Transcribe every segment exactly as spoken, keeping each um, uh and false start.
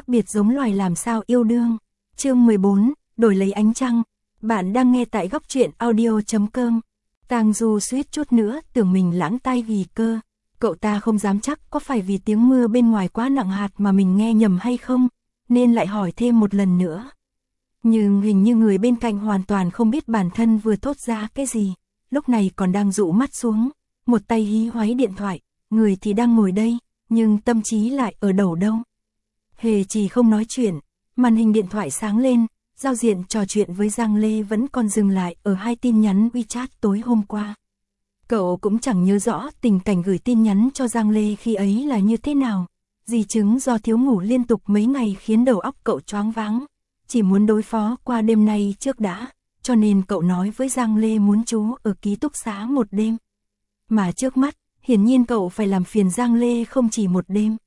khác biệt giống loài làm sao yêu đương. Chương mười bốn, đổi lấy ánh trăng. Bạn đang nghe tại góc truyện audio chấm com. Tang Du suýt chút nữa tưởng mình lãng tai vì cơ. Cậu ta không dám chắc có phải vì tiếng mưa bên ngoài quá nặng hạt mà mình nghe nhầm hay không, nên lại hỏi thêm một lần nữa. Nhưng hình như người bên cạnh hoàn toàn không biết bản thân vừa thốt ra cái gì, lúc này còn đang dụ mắt xuống, một tay hí hoáy điện thoại, người thì đang ngồi đây, nhưng tâm trí lại ở đầu đâu. Hề chỉ không nói chuyện, màn hình điện thoại sáng lên, giao diện trò chuyện với Giang Lê vẫn còn dừng lại ở hai tin nhắn WeChat tối hôm qua. Cậu cũng chẳng nhớ rõ tình cảnh gửi tin nhắn cho Giang Lê khi ấy là như thế nào. Di chứng do thiếu ngủ liên tục mấy ngày khiến đầu óc cậu choáng váng, chỉ muốn đối phó qua đêm nay trước đã, cho nên cậu nói với Giang Lê muốn trú ở ký túc xá một đêm. Mà trước mắt, hiển nhiên cậu phải làm phiền Giang Lê không chỉ một đêm.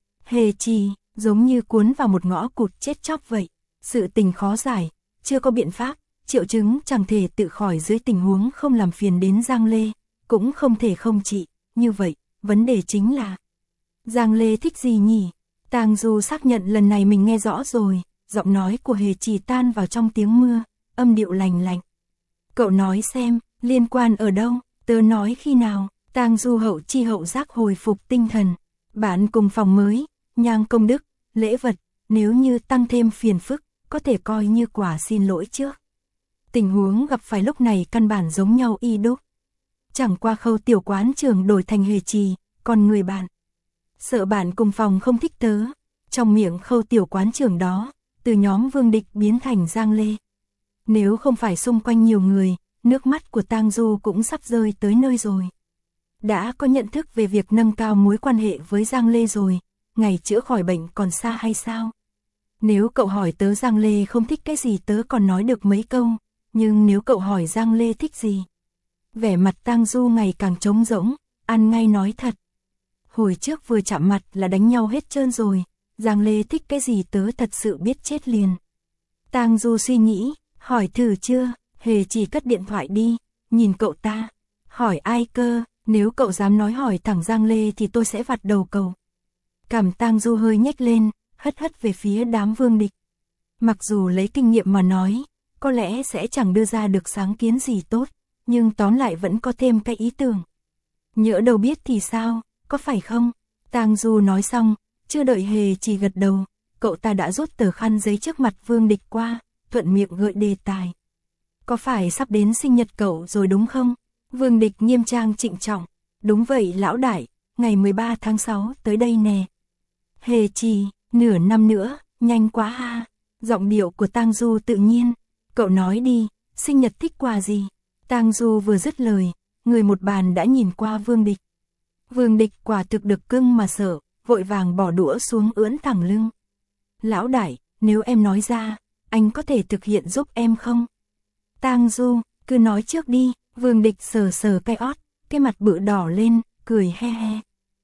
Hề Trì, giống như cuốn vào một ngõ cụt chết chóc vậy, sự tình khó giải, chưa có biện pháp, triệu chứng chẳng thể tự khỏi dưới tình huống không làm phiền đến Giang Lê, cũng không thể không trị, như vậy, vấn đề chính là Giang Lê thích gì nhỉ? Tang Du xác nhận lần này mình nghe rõ rồi, giọng nói của Hề Trì tan vào trong tiếng mưa, âm điệu lành lạnh. Cậu nói xem, liên quan ở đâu, tớ nói khi nào? Tang Du hậu chi hậu giác hồi phục tinh thần. Bạn cùng phòng mới, nhang công đức, lễ vật, nếu như tăng thêm phiền phức, có thể coi như quả xin lỗi trước. Tình huống gặp phải lúc này căn bản giống nhau y đúc. Chẳng qua Khâu tiểu quán trưởng đổi thành Hề Trì, còn người bạn. Sợ bạn cùng phòng không thích tớ. Trong miệng Khâu tiểu quán trưởng đó, từ nhóm Vương Địch biến thành Giang Lê. Nếu không phải xung quanh nhiều người, nước mắt của Tang Du cũng sắp rơi tới nơi rồi. Đã có nhận thức về việc nâng cao mối quan hệ với Giang Lê rồi, ngày chữa khỏi bệnh còn xa hay sao? Nếu cậu hỏi tớ Giang Lê không thích cái gì tớ còn nói được mấy câu, nhưng nếu cậu hỏi Giang Lê thích gì? Vẻ mặt Tang Du ngày càng trống rỗng, ăn ngay nói thật. Hồi trước vừa chạm mặt là đánh nhau hết trơn rồi, Giang Lê thích cái gì tớ thật sự biết chết liền. Tang Du suy nghĩ, hỏi thử chưa? Hề chỉ cất điện thoại đi, nhìn cậu ta. Hỏi ai cơ, nếu cậu dám nói hỏi thẳng Giang Lê thì tôi sẽ vặt đầu cậu. Cằm Tang Du hơi nhếch lên, hất hất về phía đám Vương Địch. Mặc dù lấy kinh nghiệm mà nói, có lẽ sẽ chẳng đưa ra được sáng kiến gì tốt, nhưng tóm lại vẫn có thêm cái ý tưởng. Nhỡ đâu biết thì sao, có phải không? Tang Du nói xong, chưa đợi Hề chỉ gật đầu, cậu ta đã rút tờ khăn giấy trước mặt Vương Địch qua, thuận miệng gợi đề tài. Có phải sắp đến sinh nhật cậu rồi đúng không? Vương Địch nghiêm trang trịnh trọng. Đúng vậy lão đại, ngày mười ba tháng sáu tới đây nè. Hề Trì, nửa năm nữa, nhanh quá ha. Giọng điệu của Tang Du tự nhiên. Cậu nói đi, sinh nhật thích quà gì? Tang Du vừa dứt lời, người một bàn đã nhìn qua Vương Địch. Vương Địch quả thực được cưng mà sợ, vội vàng bỏ đũa xuống ưỡn thẳng lưng. Lão đại, nếu em nói ra, anh có thể thực hiện giúp em không? Tang Du, cứ nói trước đi. Vương Địch sờ sờ cái ót, cái mặt bự đỏ lên, cười he he.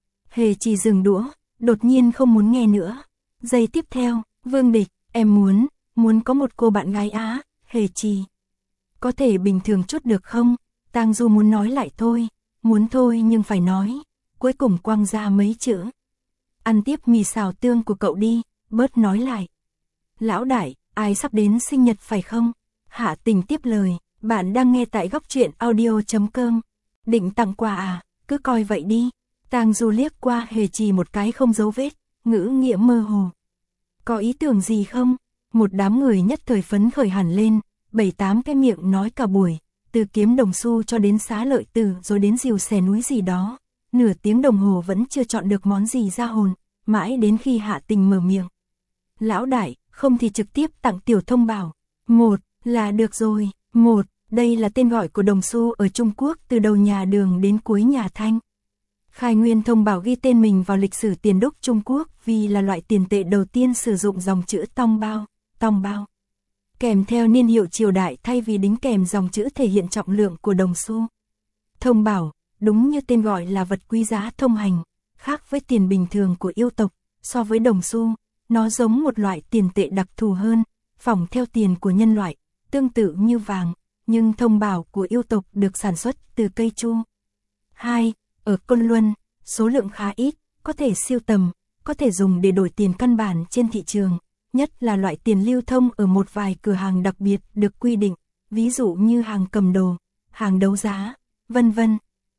Hề chỉ dừng đũa, đột nhiên không muốn nghe nữa. Giây tiếp theo, Vương Địch, em muốn, muốn có một cô bạn gái á, Hề Trì. Có thể bình thường chút được không? Tang Du muốn nói lại thôi, muốn thôi nhưng phải nói, cuối cùng quăng ra mấy chữ. Ăn tiếp mì xào tương của cậu đi, bớt nói lại. Lão đại, ai sắp đến sinh nhật phải không? Hạ Tình tiếp lời. Bạn đang nghe tại góc truyện audio chấm com. Định tặng quà à, cứ coi vậy đi. Tang Du liếc qua Hề Trì một cái không dấu vết, ngữ nghĩa mơ hồ. Có ý tưởng gì không? Một đám người nhất thời phấn khởi hẳn lên, bảy tám cái miệng nói cả buổi, từ kiếm đồng xu cho đến xá lợi tử rồi đến diều xẻ núi gì đó. Nửa tiếng đồng hồ vẫn chưa chọn được món gì ra hồn, mãi đến khi Hạ Tình mở miệng. Lão đại, không thì trực tiếp tặng tiểu thông bảo. Một, là được rồi, một. Đây là tên gọi của đồng xu ở Trung Quốc từ đầu nhà Đường đến cuối nhà Thanh. Khai nguyên thông bảo ghi tên mình vào lịch sử tiền đúc Trung Quốc vì là loại tiền tệ đầu tiên sử dụng dòng chữ tong bao, tong bao. Kèm theo niên hiệu triều đại thay vì đính kèm dòng chữ thể hiện trọng lượng của đồng xu. Thông bảo, đúng như tên gọi là vật quý giá thông hành, khác với tiền bình thường của yêu tộc, so với đồng xu, nó giống một loại tiền tệ đặc thù hơn, phỏng theo tiền của nhân loại, tương tự như vàng. Nhưng thông bảo của yêu tộc được sản xuất từ cây chu. hai. Ở Côn Luân, số lượng khá ít, có thể siêu tầm, có thể dùng để đổi tiền căn bản trên thị trường, nhất là loại tiền lưu thông ở một vài cửa hàng đặc biệt được quy định, ví dụ như hàng cầm đồ, hàng đấu giá, vân vân.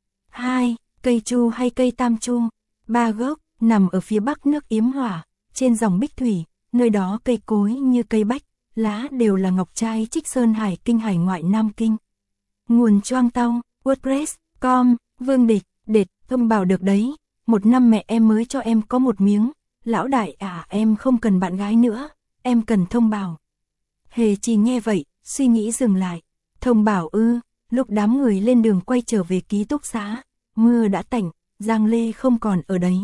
hai. Cây chu hay cây tam chu. Ba gốc, nằm ở phía bắc nước Yếm Hỏa, trên dòng Bích Thủy, nơi đó cây cối như cây bách, lá đều là ngọc trai Trích Sơn Hải Kinh hải ngoại Nam Kinh. Nguồn Choang Tông, WordPress, com, Vương Địch, Đệt, thông bảo được đấy, một năm mẹ em mới cho em có một miếng, lão đại à em không cần bạn gái nữa, em cần thông bảo. Hề Trì nghe vậy, suy nghĩ dừng lại, thông bảo ư, lúc đám người lên đường quay trở về ký túc xá, mưa đã tạnh, Giang Lê không còn ở đấy.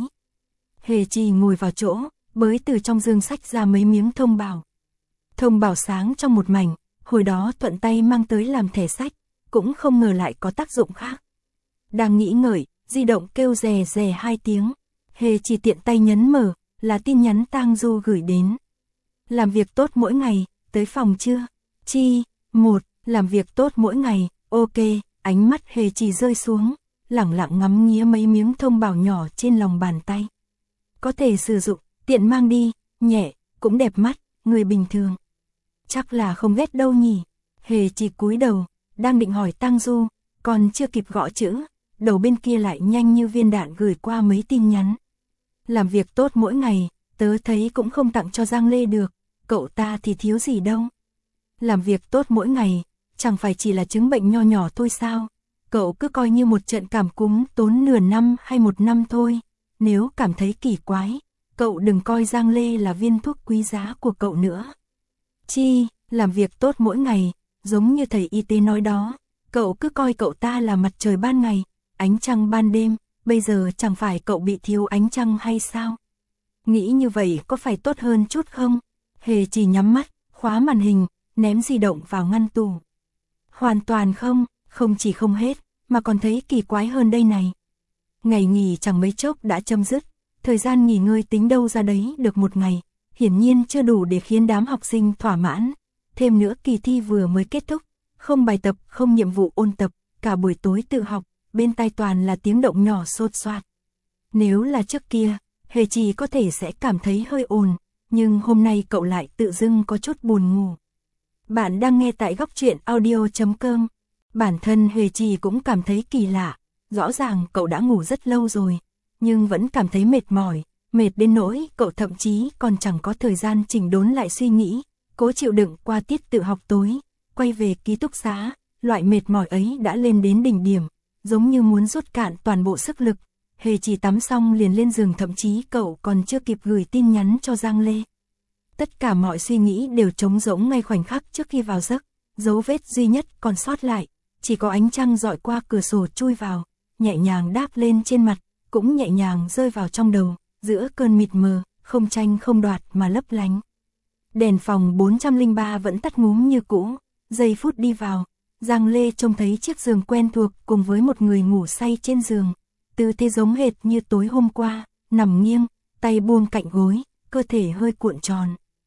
Hề Trì ngồi vào chỗ, bới từ trong dương sách ra mấy miếng thông bảo. Thông bảo sáng trong một mảnh, hồi đó thuận tay mang tới làm thẻ sách, cũng không ngờ lại có tác dụng khác. Đang nghĩ ngợi, di động kêu rè rè hai tiếng, Hề Trì tiện tay nhấn mở, là tin nhắn Tang Du gửi đến. Làm việc tốt mỗi ngày, tới phòng chưa? Chi, một, làm việc tốt mỗi ngày, ok, ánh mắt Hề Trì rơi xuống, lẳng lặng ngắm nghía mấy miếng thông bảo nhỏ trên lòng bàn tay. Có thể sử dụng, tiện mang đi, nhẹ, cũng đẹp mắt, người bình thường. Chắc là không ghét đâu nhỉ. Hề Trì cúi đầu, đang định hỏi Tang Du, còn chưa kịp gõ chữ, đầu bên kia lại nhanh như viên đạn gửi qua mấy tin nhắn. Làm việc tốt mỗi ngày, tớ thấy cũng không tặng cho Giang Lê được, cậu ta thì thiếu gì đâu. Làm việc tốt mỗi ngày, chẳng phải chỉ là chứng bệnh nho nhỏ thôi sao, cậu cứ coi như một trận cảm cúm tốn nửa năm hay một năm thôi, nếu cảm thấy kỳ quái, cậu đừng coi Giang Lê là viên thuốc quý giá của cậu nữa. Chi, làm việc tốt mỗi ngày, giống như thầy y tế nói đó, cậu cứ coi cậu ta là mặt trời ban ngày, ánh trăng ban đêm, bây giờ chẳng phải cậu bị thiếu ánh trăng hay sao? Nghĩ như vậy có phải tốt hơn chút không? Hề Trì nhắm mắt, khóa màn hình, ném di động vào ngăn tủ. Hoàn toàn không, không chỉ không hết, mà còn thấy kỳ quái hơn đây này. Ngày nghỉ chẳng mấy chốc đã chấm dứt, thời gian nghỉ ngơi tính đâu ra đấy được một ngày, hiển nhiên chưa đủ để khiến đám học sinh thỏa mãn. Thêm nữa kỳ thi vừa mới kết thúc, không bài tập, không nhiệm vụ ôn tập, cả buổi tối tự học, bên tai toàn là tiếng động nhỏ xột xoạt. Nếu là trước kia, Hề Trì có thể sẽ cảm thấy hơi ồn, nhưng hôm nay cậu lại tự dưng có chút buồn ngủ. Bạn đang nghe tại góc truyện audio chấm com. Bản thân Hề Trì cũng cảm thấy kỳ lạ, rõ ràng cậu đã ngủ rất lâu rồi, nhưng vẫn cảm thấy mệt mỏi, mệt đến nỗi cậu thậm chí còn chẳng có thời gian chỉnh đốn lại suy nghĩ, cố chịu đựng qua tiết tự học tối, quay về ký túc xá, loại mệt mỏi ấy đã lên đến đỉnh điểm, giống như muốn rút cạn toàn bộ sức lực. Hề Trì tắm xong liền lên giường, thậm chí cậu còn chưa kịp gửi tin nhắn cho Giang Lê. Tất cả mọi suy nghĩ đều trống rỗng ngay khoảnh khắc trước khi vào giấc, dấu vết duy nhất còn sót lại, chỉ có ánh trăng dọi qua cửa sổ chui vào, nhẹ nhàng đáp lên trên mặt, cũng nhẹ nhàng rơi vào trong đầu, giữa cơn mịt mờ, không tranh không đoạt mà lấp lánh. Đèn phòng bốn trăm lẻ ba vẫn tắt ngúm như cũ, giây phút đi vào, Giang Lê trông thấy chiếc giường quen thuộc cùng với một người ngủ say trên giường, tư thế giống hệt như tối hôm qua, nằm nghiêng, tay buông cạnh gối, cơ thể hơi cuộn tròn.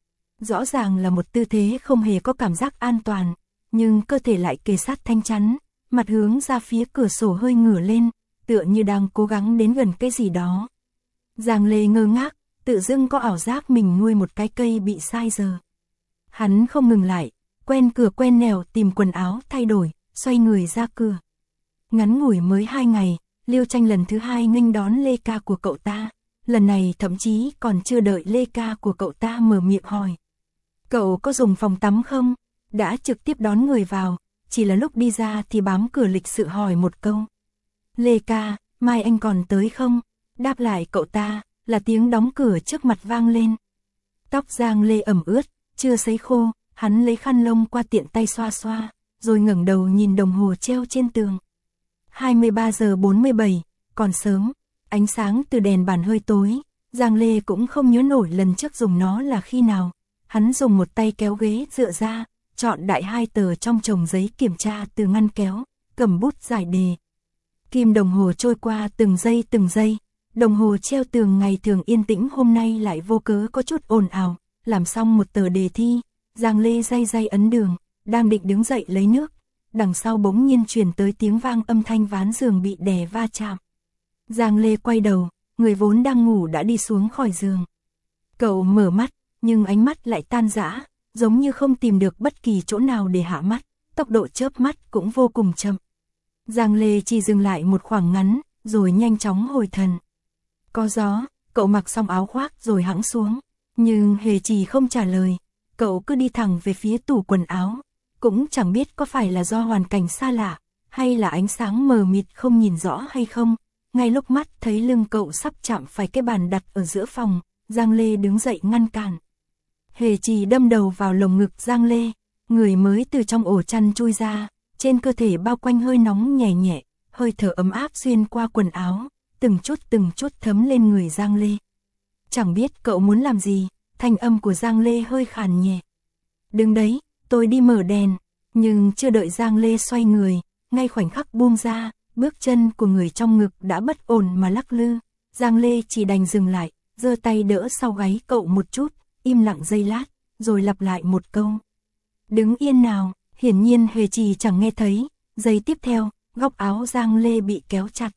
Rõ ràng là một tư thế không hề có cảm giác an toàn, nhưng cơ thể lại kề sát thanh chắn, mặt hướng ra phía cửa sổ hơi ngửa lên, tựa như đang cố gắng đến gần cái gì đó. Giang Lê ngơ ngác, tự dưng có ảo giác mình nuôi một cái cây bị sai giờ. Hắn không ngừng lại, quen cửa quen nẻo tìm quần áo thay đổi, xoay người ra cửa. Ngắn ngủi mới hai ngày, Liêu Tranh lần thứ hai nghênh đón Lê ca của cậu ta, lần này thậm chí còn chưa đợi Lê ca của cậu ta mở miệng hỏi. Cậu có dùng phòng tắm không? Đã trực tiếp đón người vào, chỉ là lúc đi ra thì bám cửa lịch sự hỏi một câu. Lê ca, mai anh còn tới không? Đáp lại cậu ta, là tiếng đóng cửa trước mặt vang lên. Tóc Giang Lê ẩm ướt, chưa sấy khô, hắn lấy khăn lông qua tiện tay xoa xoa, rồi ngẩng đầu nhìn đồng hồ treo trên tường. hai mươi ba giờ bốn mươi bảy, còn sớm, ánh sáng từ đèn bàn hơi tối, Giang Lê cũng không nhớ nổi lần trước dùng nó là khi nào. Hắn dùng một tay kéo ghế dựa ra, chọn đại hai tờ trong chồng giấy kiểm tra từ ngăn kéo, cầm bút giải đề. Kim đồng hồ trôi qua từng giây từng giây, đồng hồ treo tường ngày thường yên tĩnh hôm nay lại vô cớ có chút ồn ào. Làm xong một tờ đề thi, Giang Lê day day ấn đường, đang định đứng dậy lấy nước, đằng sau bỗng nhiên truyền tới tiếng vang âm thanh ván giường bị đè va chạm. Giang Lê quay đầu, người vốn đang ngủ đã đi xuống khỏi giường. Cậu mở mắt, nhưng ánh mắt lại tan rã, giống như không tìm được bất kỳ chỗ nào để hạ mắt, tốc độ chớp mắt cũng vô cùng chậm. Giang Lê chỉ dừng lại một khoảng ngắn, rồi nhanh chóng hồi thần. Có gió, cậu mặc xong áo khoác rồi hẵng xuống, nhưng Hề Trì không trả lời, cậu cứ đi thẳng về phía tủ quần áo, cũng chẳng biết có phải là do hoàn cảnh xa lạ, hay là ánh sáng mờ mịt không nhìn rõ hay không. Ngay lúc mắt thấy lưng cậu sắp chạm phải cái bàn đặt ở giữa phòng, Giang Lê đứng dậy ngăn cản. Hề Trì đâm đầu vào lồng ngực Giang Lê, người mới từ trong ổ chăn chui ra, trên cơ thể bao quanh hơi nóng nhẹ nhẹ, hơi thở ấm áp xuyên qua quần áo, từng chút từng chút thấm lên người Giang Lê. Chẳng biết cậu muốn làm gì, thanh âm của Giang Lê hơi khàn nhẹ. Đứng đấy, tôi đi mở đèn, nhưng chưa đợi Giang Lê xoay người, ngay khoảnh khắc buông ra, bước chân của người trong ngực đã bất ổn mà lắc lư. Giang Lê chỉ đành dừng lại, giơ tay đỡ sau gáy cậu một chút, im lặng giây lát, rồi lặp lại một câu. Đứng yên nào, hiển nhiên Hề Trì chẳng nghe thấy. Giây tiếp theo, góc áo Giang Lê bị kéo chặt.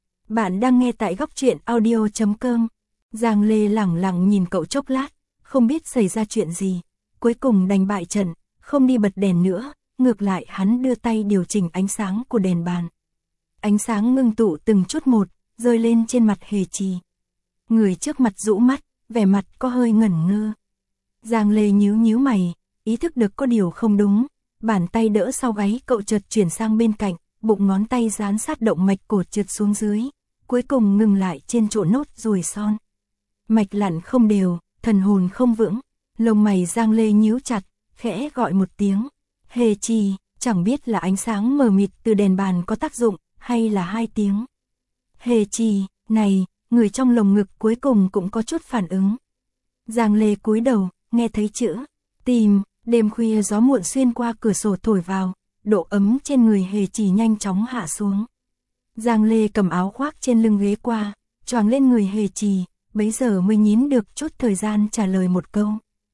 Bạn đang nghe tại góc truyện audio chấm com. Giang Lê lẳng lặng nhìn cậu chốc lát, không biết xảy ra chuyện gì. Cuối cùng đành bại trận, không đi bật đèn nữa, ngược lại hắn đưa tay điều chỉnh ánh sáng của đèn bàn. Ánh sáng ngưng tụ từng chút một, rơi lên trên mặt Hề Trì. Người trước mặt rũ mắt, vẻ mặt có hơi ngẩn ngơ. Giang Lê nhíu nhíu mày, ý thức được có điều không đúng, bàn tay đỡ sau gáy cậu chợt chuyển sang bên cạnh, bụng ngón tay dán sát động mạch cổ trượt xuống dưới, cuối cùng ngừng lại trên chỗ nốt ruồi son. Mạch lặn không đều, thần hồn không vững, lông mày Giang Lê nhíu chặt, khẽ gọi một tiếng. Hề Trì, chẳng biết là ánh sáng mờ mịt từ đèn bàn có tác dụng, hay là hai tiếng. Hề Trì, này, người trong lồng ngực cuối cùng cũng có chút phản ứng. Giang Lê cúi đầu, nghe thấy chữ tìm. Đêm khuya gió muộn xuyên qua cửa sổ thổi vào, độ ấm trên người Hề Trì nhanh chóng hạ xuống. Giang Lê cầm áo khoác trên lưng ghế qua, choàng lên người Hề Trì, bấy giờ mới nhín được chút thời gian trả lời một câu.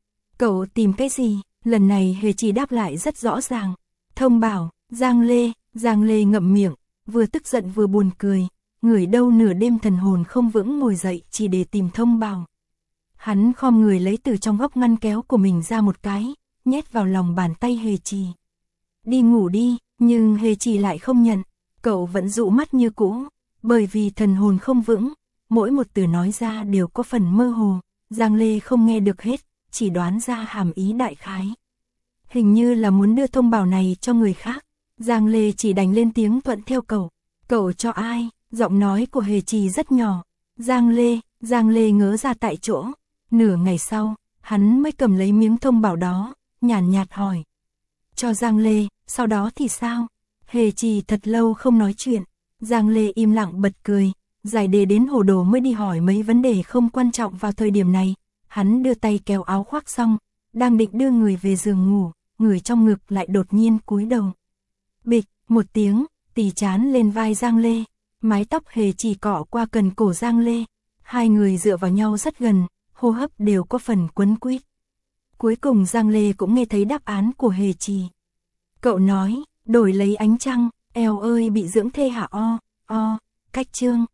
Cậu tìm cái gì? Lần này Hề Trì đáp lại rất rõ ràng. Thông bảo. Giang Lê, Giang Lê ngậm miệng, vừa tức giận vừa buồn cười, người đâu nửa đêm thần hồn không vững ngồi dậy chỉ để tìm thông bảo. Hắn khom người lấy từ trong góc ngăn kéo của mình ra một cái, nhét vào lòng bàn tay Hề Trì. Đi ngủ đi, nhưng Hề Trì lại không nhận, cậu vẫn dụ mắt như cũ, bởi vì thần hồn không vững, mỗi một từ nói ra đều có phần mơ hồ, Giang Lê không nghe được hết, chỉ đoán ra hàm ý đại khái. Hình như là muốn đưa thông báo này cho người khác, Giang Lê chỉ đành lên tiếng thuận theo cậu. Cậu cho ai? Giọng nói của Hề Trì rất nhỏ. Giang Lê, Giang Lê ngớ ra tại chỗ, nửa ngày sau, hắn mới cầm lấy miếng thông báo đó, nhàn nhạt hỏi. Cho Giang Lê, sau đó thì sao? Hề Trì thật lâu không nói chuyện, Giang Lê im lặng bật cười, giải đề đến hồ đồ mới đi hỏi mấy vấn đề không quan trọng vào thời điểm này. Hắn đưa tay kéo áo khoác xong, đang định đưa người về giường ngủ, người trong ngực lại đột nhiên cúi đầu. Bịch, một tiếng, tì chán lên vai Giang Lê, mái tóc Hề Trì cọ qua cần cổ Giang Lê, hai người dựa vào nhau rất gần, hô hấp đều có phần quấn quýt. Cuối cùng Giang Lê cũng nghe thấy đáp án của Hề Trì. Cậu nói, đổi lấy ánh trăng, eo ơi bị dưỡng thê hả o, o, cách chương.